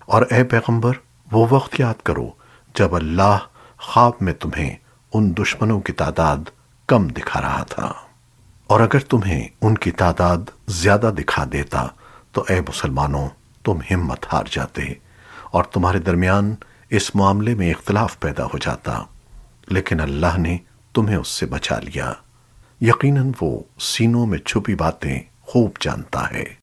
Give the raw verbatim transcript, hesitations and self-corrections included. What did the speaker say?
और ए पैगंबर, वो वक्त याद करो जब अल्लाह ख्वाब में तुम्हें उन दुश्मनों की तादाद कम दिखा रहा था, और अगर तुम्हें उनकी तादाद ज्यादा दिखा देता तो ए मुसलमानों, तुम हिम्मत हार जाते और तुम्हारे दरमियान इस मामले में इख्तिलाफ पैदा हो जाता। लेकिन अल्लाह ने तुम्हें उससे बचा लिया। यकीनन वो सीनों में छुपी बातें खूब जानता है।